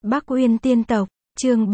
Bắc Uyên Tiên Tộc, chương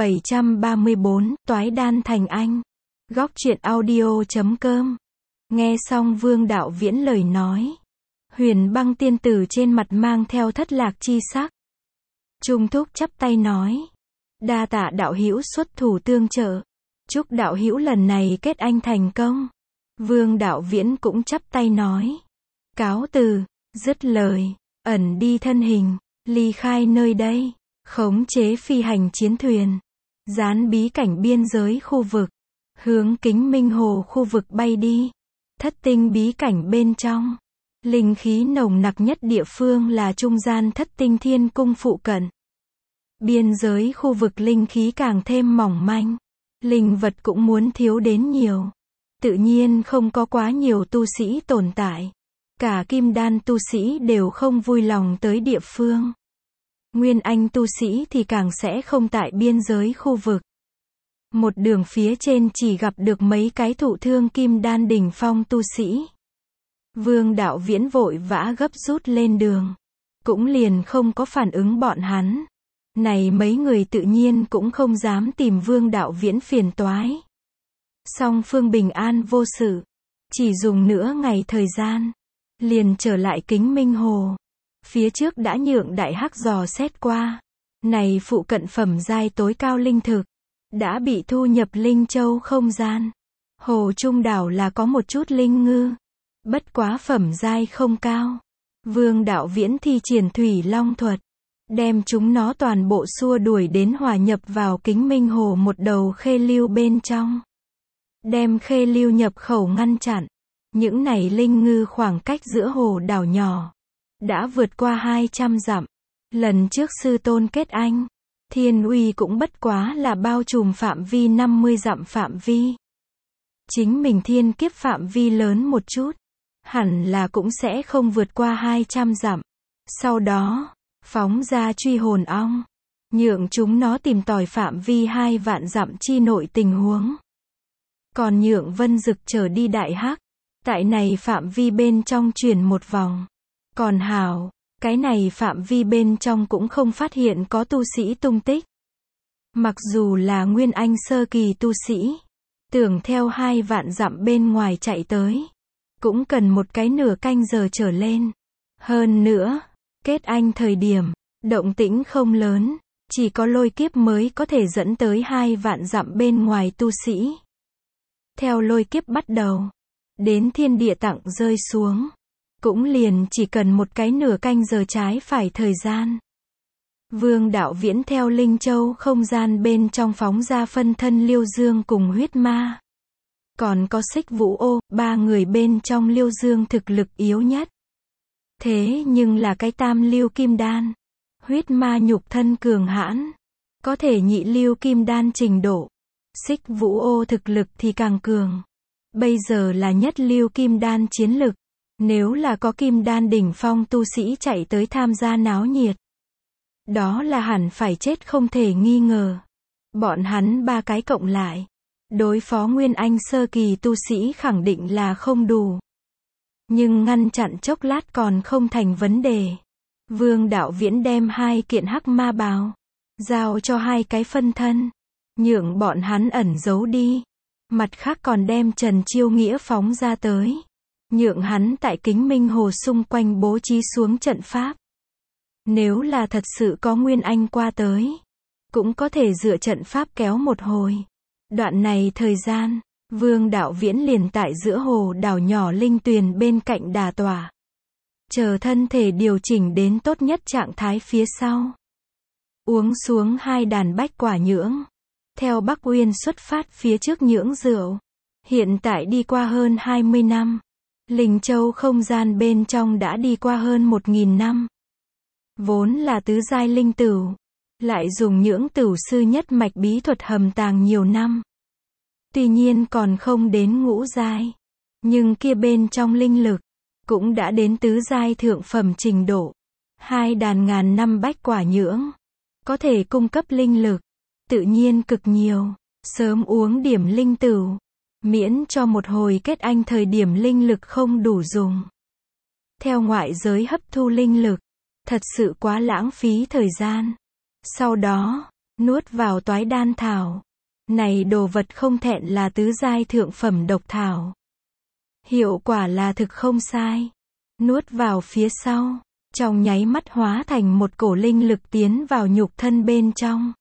734, Toái Đan Thành Anh. Góc truyện audio.com. Nghe xong Vương Đạo Viễn lời nói, Huyền Băng tiên tử trên mặt mang theo thất lạc chi sắc. Trung thúc chắp tay nói, đa tạ đạo hữu xuất thủ tương trợ, chúc đạo hữu lần này kết anh thành công. Vương Đạo Viễn cũng chắp tay nói, cáo từ, dứt lời, ẩn đi thân hình, ly khai nơi đây, khống chế phi hành chiến thuyền, gián bí cảnh biên giới khu vực, hướng Kính Minh Hồ khu vực bay đi. Thất tinh bí cảnh bên trong, linh khí nồng nặc nhất địa phương là trung gian Thất tinh thiên cung phụ cận. Biên giới khu vực linh khí càng thêm mỏng manh, linh vật cũng muốn thiếu đến nhiều. Tự nhiên không có quá nhiều tu sĩ tồn tại. Cả kim đan tu sĩ đều không vui lòng tới địa phương. Nguyên anh tu sĩ thì càng sẽ không tại biên giới khu vực. Một đường phía trên chỉ gặp được mấy cái thụ thương kim đan đỉnh phong tu sĩ. Vương Đạo Viễn vội vã gấp rút lên đường, cũng liền không có phản ứng bọn hắn. Này mấy người tự nhiên cũng không dám tìm Vương Đạo Viễn phiền toái. Song phương bình an vô sự, chỉ dùng nửa ngày thời gian, liền trở lại Kính Minh Hồ. Phía trước đã nhượng đại hắc dò xét qua, này phụ cận phẩm giai tối cao linh thực, đã bị thu nhập linh châu không gian. Hồ Trung đảo là có một chút linh ngư, bất quá phẩm giai không cao. Vương Đạo Viễn thi triển thủy long thuật, đem chúng nó toàn bộ xua đuổi đến hòa nhập vào Kính Minh Hồ một đầu khê lưu bên trong. Đem khê lưu nhập khẩu ngăn chặn. Những này linh ngư khoảng cách giữa hồ đảo nhỏ đã vượt qua 200 dặm. Lần trước sư tôn kết anh, thiên uy cũng bất quá là bao trùm phạm vi 50 dặm phạm vi. Chính mình thiên kiếp phạm vi lớn một chút, hẳn là cũng sẽ không vượt qua 200 dặm. Sau đó, phóng ra truy hồn ong, nhượng chúng nó tìm tòi phạm vi 2 vạn dặm chi nội tình huống. Còn nhượng Vân Dực trở đi đại hắc, tại này phạm vi bên trong chuyển một vòng. Còn hảo, cái này phạm vi bên trong cũng không phát hiện có tu sĩ tung tích. Mặc dù là nguyên anh sơ kỳ tu sĩ, tưởng theo 2 vạn dặm bên ngoài chạy tới, cũng cần một cái nửa canh giờ trở lên. Hơn nữa, kết anh thời điểm, động tĩnh không lớn, chỉ có lôi kiếp mới có thể dẫn tới 2 vạn dặm bên ngoài tu sĩ. Theo lôi kiếp bắt đầu, đến thiên địa tặng rơi xuống, cũng liền chỉ cần một cái nửa canh giờ trái phải thời gian. Vương Đạo Viễn theo Linh Châu không gian bên trong phóng ra phân thân Liêu Dương cùng huyết ma. Còn có Xích Vũ Ô, 3 người bên trong Liêu Dương thực lực yếu nhất. Thế nhưng là cái tam lưu kim đan. Huyết ma nhục thân cường hãn, có thể nhị lưu kim đan trình độ. Xích Vũ Ô thực lực thì càng cường. Bây giờ là nhất lưu kim đan chiến lực. Nếu là có kim đan đỉnh phong tu sĩ chạy tới tham gia náo nhiệt, đó là hẳn phải chết không thể nghi ngờ. Bọn hắn 3 cái cộng lại, đối phó nguyên anh sơ kỳ tu sĩ khẳng định là không đủ. Nhưng ngăn chặn chốc lát còn không thành vấn đề. Vương Đạo Viễn đem 2 kiện hắc ma bào, giao cho 2 cái phân thân, nhượng bọn hắn ẩn giấu đi. Mặt khác còn đem Trần Chiêu Nghĩa phóng ra tới, nhượng hắn tại Kính Minh Hồ xung quanh bố trí xuống trận pháp. Nếu là thật sự có nguyên anh qua tới, cũng có thể dựa trận pháp kéo một hồi. Đoạn này thời gian, Vương Đạo Viễn liền tại giữa hồ đảo nhỏ linh tuyền bên cạnh đà tỏa, chờ thân thể điều chỉnh đến tốt nhất trạng thái phía sau, uống xuống 2 đàn bách quả nhưỡng. Theo Bắc Uyên xuất phát phía trước nhưỡng rượu, hiện tại đi qua hơn 20 năm, Linh Châu không gian bên trong đã đi qua hơn 1000 năm. Vốn là tứ giai linh tửu, lại dùng nhưỡng tửu sư nhất mạch bí thuật hầm tàng nhiều năm. Tuy nhiên còn không đến ngũ giai, nhưng kia bên trong linh lực cũng đã đến tứ giai thượng phẩm trình độ. 2 đàn ngàn năm bách quả nhưỡng có thể cung cấp linh lực, tự nhiên cực nhiều. Sớm uống điểm linh tửu, miễn cho một hồi kết anh thời điểm linh lực không đủ dùng. Theo ngoại giới hấp thu linh lực, thật sự quá lãng phí thời gian. Sau đó, nuốt vào toái đan thảo. Này đồ vật không thẹn là tứ giai thượng phẩm độc thảo. Hiệu quả là thực không sai. Nuốt vào phía sau, trong nháy mắt hóa thành một cổ linh lực tiến vào nhục thân bên trong.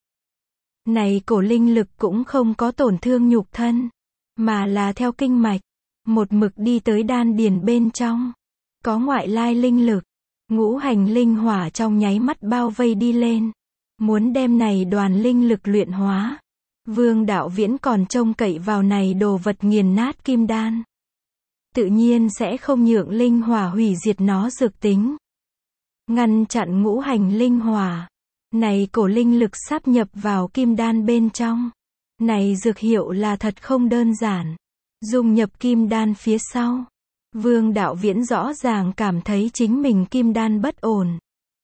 Này cổ linh lực cũng không có tổn thương nhục thân, mà là theo kinh mạch, một mực đi tới đan điền bên trong. Có ngoại lai linh lực, ngũ hành linh hỏa trong nháy mắt bao vây đi lên. Muốn đem này đoàn linh lực luyện hóa. Vương Đạo Viễn còn trông cậy vào này đồ vật nghiền nát kim đan. Tự nhiên sẽ không nhượng linh hỏa hủy diệt nó dược tính. Ngăn chặn ngũ hành linh hỏa. Này cổ linh lực sáp nhập vào kim đan bên trong. Này dược hiệu là thật không đơn giản. Dung nhập kim đan phía sau. Vương Đạo Viễn rõ ràng cảm thấy chính mình kim đan bất ổn.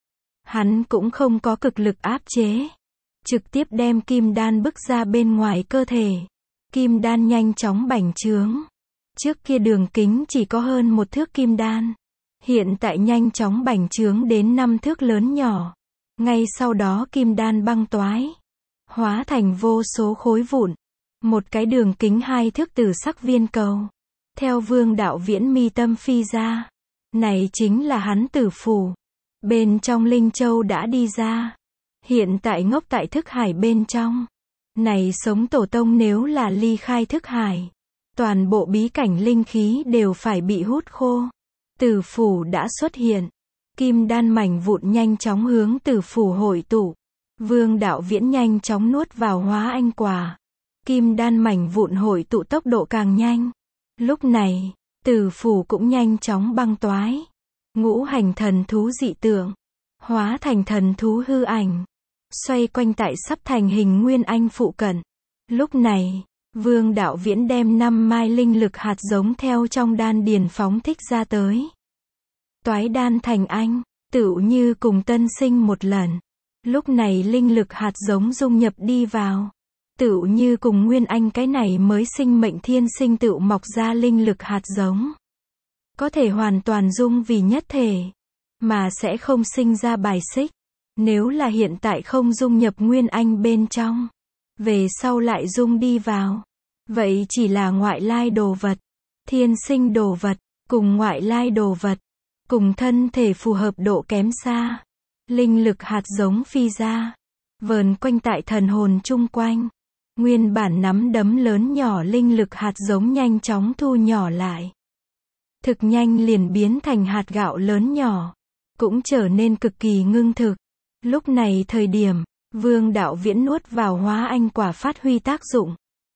Hắn cũng không có cực lực áp chế. Trực tiếp đem kim đan bức ra bên ngoài cơ thể. Kim đan nhanh chóng bành trướng. Trước kia đường kính chỉ có hơn 1 thước kim đan. Hiện tại nhanh chóng bành trướng đến 5 thước lớn nhỏ. Ngay sau đó kim đan băng toái. Hóa thành vô số khối vụn. Một cái đường kính 2 thước tử sắc viên cầu. Theo Vương Đạo Viễn mi tâm phi ra. Này chính là hắn tử phủ. Bên trong linh châu đã đi ra. Hiện tại ngốc tại thức hải bên trong. Này sống tổ tông nếu là ly khai thức hải. Toàn bộ bí cảnh linh khí đều phải bị hút khô. Tử phủ đã xuất hiện. Kim đan mảnh vụn nhanh chóng hướng tử phủ hội tụ. Vương Đạo Viễn nhanh chóng nuốt vào hóa anh quả. Kim đan mảnh vụn hội tụ tốc độ càng nhanh. Lúc này, tử phủ cũng nhanh chóng băng toái. Ngũ hành thần thú dị tượng. Hóa thành thần thú hư ảnh. Xoay quanh tại sắp thành hình nguyên anh phụ cận. Lúc này, Vương Đạo Viễn đem 5 mai linh lực hạt giống theo trong đan điền phóng thích ra tới. Toái đan thành anh, tựu như cùng tân sinh một lần. Lúc này linh lực hạt giống dung nhập đi vào. Tựu như cùng nguyên anh cái này mới sinh mệnh thiên sinh tựu mọc ra linh lực hạt giống. Có thể hoàn toàn dung vì nhất thể. Mà sẽ không sinh ra bài xích. Nếu là hiện tại không dung nhập nguyên anh bên trong. Về sau lại dung đi vào. Vậy chỉ là ngoại lai đồ vật. Thiên sinh đồ vật. Cùng ngoại lai đồ vật. Cùng thân thể phù hợp độ kém xa. Linh lực hạt giống phi ra. Vờn quanh tại thần hồn chung quanh. Nguyên bản nắm đấm lớn nhỏ linh lực hạt giống nhanh chóng thu nhỏ lại. Thực nhanh liền biến thành hạt gạo lớn nhỏ. Cũng trở nên cực kỳ ngưng thực. Lúc này thời điểm, Vương Đạo Viễn nuốt vào hóa anh quả phát huy tác dụng.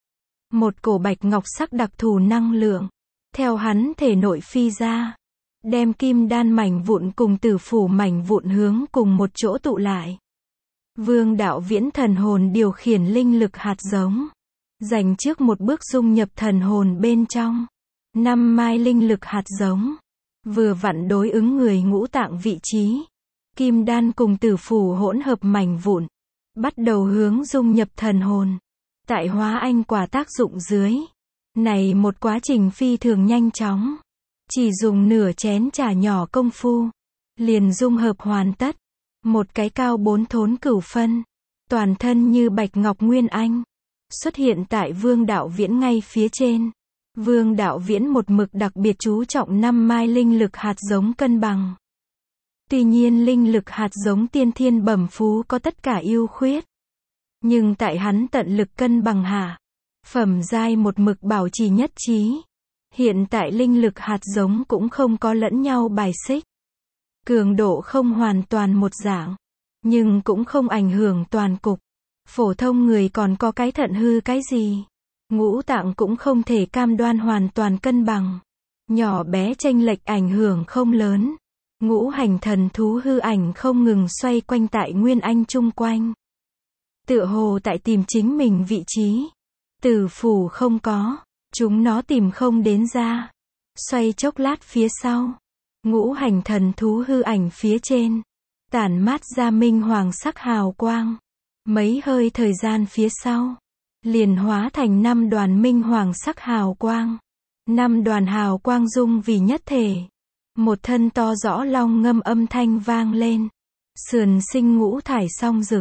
Một cổ bạch ngọc sắc đặc thù năng lượng. Theo hắn thể nội phi ra. Đem kim đan mảnh vụn cùng tử phủ mảnh vụn hướng cùng một chỗ tụ lại. Vương Đạo Viễn thần hồn điều khiển linh lực hạt giống. Dành trước một bước dung nhập thần hồn bên trong. 5 mai linh lực hạt giống. Vừa vặn đối ứng người ngũ tạng vị trí. Kim đan cùng tử phủ hỗn hợp mảnh vụn. Bắt đầu hướng dung nhập thần hồn. Tại hóa anh quả tác dụng dưới. Này một quá trình phi thường nhanh chóng. Chỉ dùng nửa chén trà nhỏ công phu. Liền dung hợp hoàn tất. Một cái cao 4 thốn cửu phân. Toàn thân như bạch ngọc nguyên anh. Xuất hiện tại Vương Đạo Viễn ngay phía trên. Vương Đạo Viễn một mực đặc biệt chú trọng 5 mai linh lực hạt giống cân bằng. Tuy nhiên linh lực hạt giống tiên thiên bẩm phú có tất cả ưu khuyết. Nhưng tại hắn tận lực cân bằng hạ. Phẩm giai một mực bảo trì nhất trí. Hiện tại linh lực hạt giống cũng không có lẫn nhau bài xích. Cường độ không hoàn toàn một dạng. Nhưng cũng không ảnh hưởng toàn cục. Phổ thông người còn có cái thận hư cái gì. Ngũ tạng cũng không thể cam đoan hoàn toàn cân bằng. Nhỏ bé chênh lệch ảnh hưởng không lớn. Ngũ hành thần thú hư ảnh không ngừng xoay quanh tại nguyên anh chung quanh. Tựa hồ tại tìm chính mình vị trí. Tử phủ không có. Chúng nó tìm không đến ra. Xoay chốc lát phía sau. Ngũ hành thần thú hư ảnh phía trên. Tản mát ra minh hoàng sắc hào quang. Mấy hơi thời gian phía sau. Liền hóa thành 5 đoàn minh hoàng sắc hào quang. 5 đoàn hào quang dung vì nhất thể. Một thân to rõ long ngâm âm thanh vang lên. Sườn sinh ngũ thải song rực.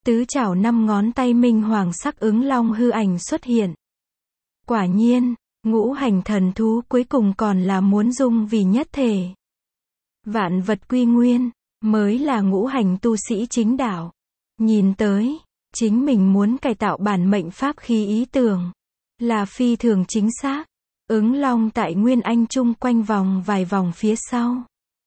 Tứ chảo 5 ngón tay minh hoàng sắc ứng long hư ảnh xuất hiện. Quả nhiên, ngũ hành thần thú cuối cùng còn là muốn dung vì nhất thể. Vạn vật quy nguyên, mới là ngũ hành tu sĩ chính đạo. Nhìn tới, chính mình muốn cải tạo bản mệnh pháp khí ý tưởng, là phi thường chính xác. Ứng long tại Nguyên Anh chung quanh vòng vài vòng phía sau.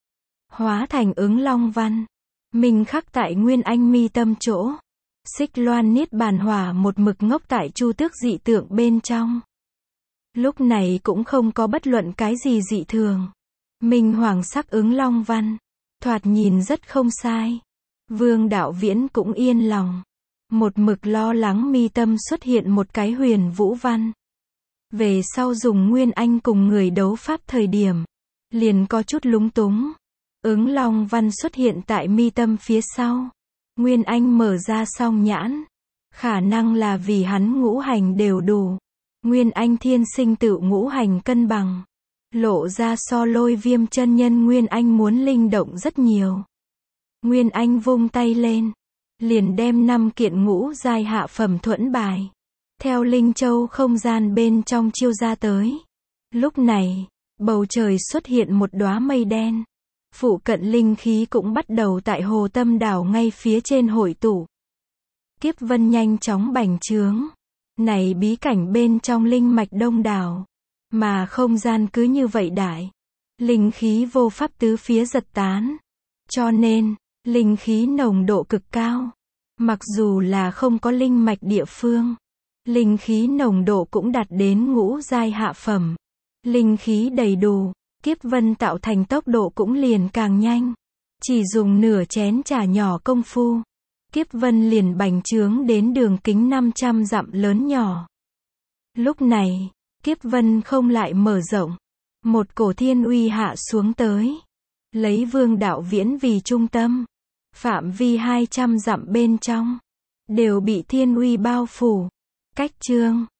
Hóa thành ứng long văn. Mình khắc tại Nguyên Anh mi tâm chỗ. Xích loan niết bàn hỏa một mực ngốc tại chu tước dị tượng bên trong. Lúc này cũng không có bất luận cái gì dị thường. Minh hoàng sắc ứng long văn. Thoạt nhìn rất không sai. Vương Đạo Viễn cũng yên lòng. Một mực lo lắng mi tâm xuất hiện một cái huyền vũ văn. Về sau dùng Nguyên Anh cùng người đấu pháp thời điểm, liền có chút lúng túng. Ứng long văn xuất hiện tại mi tâm phía sau. Nguyên Anh mở ra song nhãn. Khả năng là vì hắn ngũ hành đều đủ. Nguyên Anh thiên sinh tự ngũ hành cân bằng. Lộ ra so Lôi Viêm chân nhân Nguyên Anh muốn linh động rất nhiều. Nguyên Anh vung tay lên. Liền đem 5 kiện ngũ giai hạ phẩm thuẫn bài. Theo Linh Châu không gian bên trong chiêu ra tới. Lúc này, bầu trời xuất hiện một đóa mây đen. Phụ cận linh khí cũng bắt đầu tại Hồ Tâm đảo ngay phía trên hội tụ. Kiếp vân nhanh chóng bành trướng. Này bí cảnh bên trong linh mạch đông đảo. Mà không gian cứ như vậy đại. Linh khí vô pháp tứ phía giật tán. Cho nên, linh khí nồng độ cực cao. Mặc dù là không có linh mạch địa phương. Linh khí nồng độ cũng đạt đến ngũ giai hạ phẩm. Linh khí đầy đủ, kiếp vân tạo thành tốc độ cũng liền càng nhanh. Chỉ dùng nửa chén trà nhỏ công phu. Kiếp vân liền bành trướng đến đường kính 500 dặm lớn nhỏ. Lúc này, kiếp vân không lại mở rộng. Một cổ thiên uy hạ xuống tới. Lấy Vương Đạo Viễn vì trung tâm. Phạm vi 200 dặm bên trong. Đều bị thiên uy bao phủ. Cách chương